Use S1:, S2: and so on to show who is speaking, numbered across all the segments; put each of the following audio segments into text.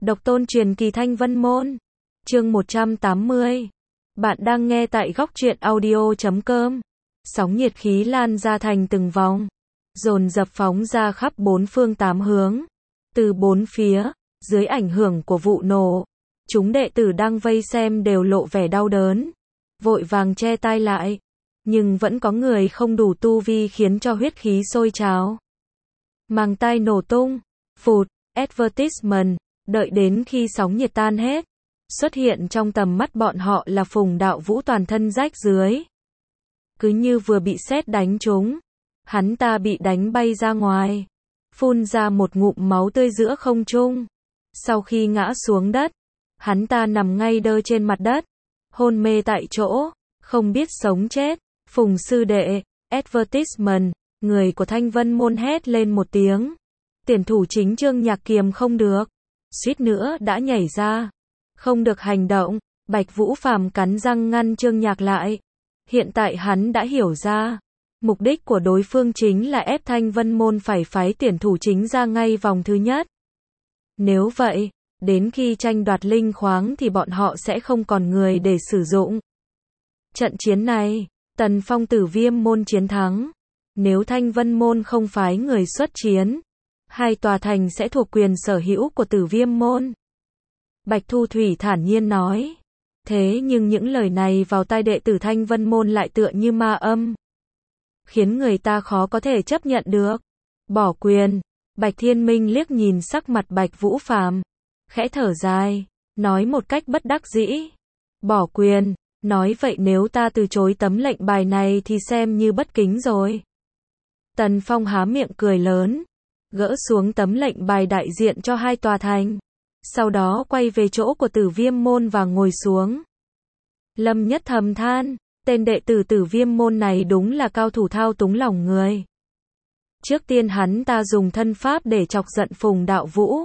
S1: Độc tôn truyền kỳ Thanh Vân Môn. Chương 180. Bạn đang nghe tại góc truyện audio.com. Sóng nhiệt khí lan ra thành từng vòng, dồn dập phóng ra khắp bốn phương tám hướng. Từ bốn phía, dưới ảnh hưởng của vụ nổ, chúng đệ tử đang vây xem đều lộ vẻ đau đớn, vội vàng che tai lại. Nhưng vẫn có người không đủ tu vi khiến cho huyết khí sôi trào. Màng tai nổ tung, phụt, advertisement, đợi đến khi sóng nhiệt tan hết, xuất hiện trong tầm mắt bọn họ là Phùng Đạo Vũ toàn thân rách rưới. Cứ như vừa bị sét đánh trúng, hắn ta bị đánh bay ra ngoài, phun ra một ngụm máu tươi giữa không trung. Sau khi ngã xuống đất, hắn ta nằm ngay đơ trên mặt đất, hôn mê tại chỗ, không biết sống chết. Phùng sư đệ, advertisement, người của Thanh Vân Môn hét lên một tiếng. Tiền thủ chính Trương Nhạc kiềm không được, suýt nữa đã nhảy ra. Không được hành động, Bạch Vũ Phàm cắn răng ngăn Trương Nhạc lại. Hiện tại hắn đã hiểu ra, mục đích của đối phương chính là ép Thanh Vân Môn phải phái tiền thủ chính ra ngay vòng thứ nhất. Nếu vậy, đến khi tranh đoạt linh khoáng thì bọn họ sẽ không còn người để sử dụng. Trận chiến này, Tần Phong Tử Viêm Môn chiến thắng. Nếu Thanh Vân Môn không phái người xuất chiến, hai tòa thành sẽ thuộc quyền sở hữu của Tử Viêm Môn. Bạch Thu Thủy thản nhiên nói. Thế nhưng những lời này vào tai đệ tử Thanh Vân Môn lại tựa như ma âm, khiến người ta khó có thể chấp nhận được. Bỏ quyền. Bạch Thiên Minh liếc nhìn sắc mặt Bạch Vũ Phàm, khẽ thở dài, nói một cách bất đắc dĩ. Bỏ quyền. Nói vậy nếu ta từ chối tấm lệnh bài này thì xem như bất kính rồi. Tần Phong há miệng cười lớn, gỡ xuống tấm lệnh bài đại diện cho hai tòa thành. Sau đó quay về chỗ của Tử Viêm Môn và ngồi xuống. Lâm Nhất thầm than, tên đệ tử Tử Viêm Môn này đúng là cao thủ thao túng lòng người. Trước tiên hắn ta dùng thân pháp để chọc giận Phùng Đạo Vũ.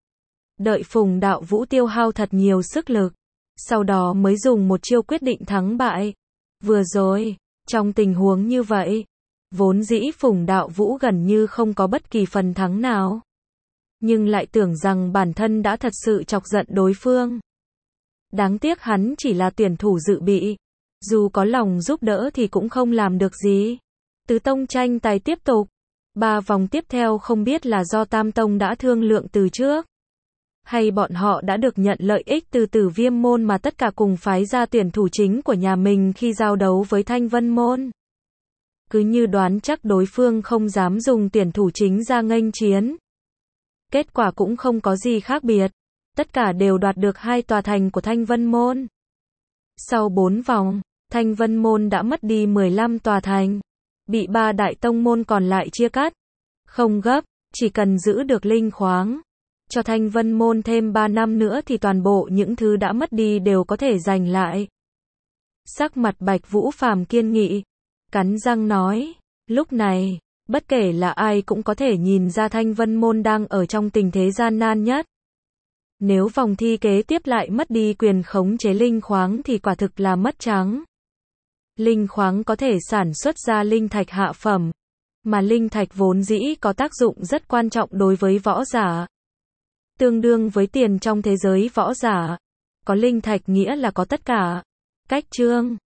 S1: Đợi Phùng Đạo Vũ tiêu hao thật nhiều sức lực, sau đó mới dùng một chiêu quyết định thắng bại. Vừa rồi, trong tình huống như vậy, vốn dĩ Phùng Đạo Vũ gần như không có bất kỳ phần thắng nào, nhưng lại tưởng rằng bản thân đã thật sự chọc giận đối phương. Đáng tiếc hắn chỉ là tuyển thủ dự bị, dù có lòng giúp đỡ thì cũng không làm được gì. Tứ tông tranh tài tiếp tục. 3 vòng tiếp theo không biết là do Tam tông đã thương lượng từ trước, hay bọn họ đã được nhận lợi ích từ Tử Viêm Môn mà tất cả cùng phái ra tuyển thủ chính của nhà mình khi giao đấu với Thanh Vân Môn. Cứ như đoán chắc đối phương không dám dùng tuyển thủ chính ra nghênh chiến. Kết quả cũng không có gì khác biệt. Tất cả đều đoạt được hai tòa thành của Thanh Vân Môn. Sau 4 vòng, Thanh Vân Môn đã mất đi 15 tòa thành, bị 3 đại tông môn còn lại chia cắt. Không gấp, chỉ cần giữ được linh khoáng, cho Thanh Vân Môn thêm 3 năm nữa thì toàn bộ những thứ đã mất đi đều có thể giành lại. Sắc mặt Bạch Vũ Phàm kiên nghị, cắn răng nói, lúc này, bất kể là ai cũng có thể nhìn ra Thanh Vân Môn đang ở trong tình thế gian nan nhất. Nếu vòng thi kế tiếp lại mất đi quyền khống chế linh khoáng thì quả thực là mất trắng. Linh khoáng có thể sản xuất ra linh thạch hạ phẩm, mà linh thạch vốn dĩ có tác dụng rất quan trọng đối với võ giả. Tương đương với tiền trong thế giới võ giả. Có linh thạch nghĩa là có tất cả. Cách chương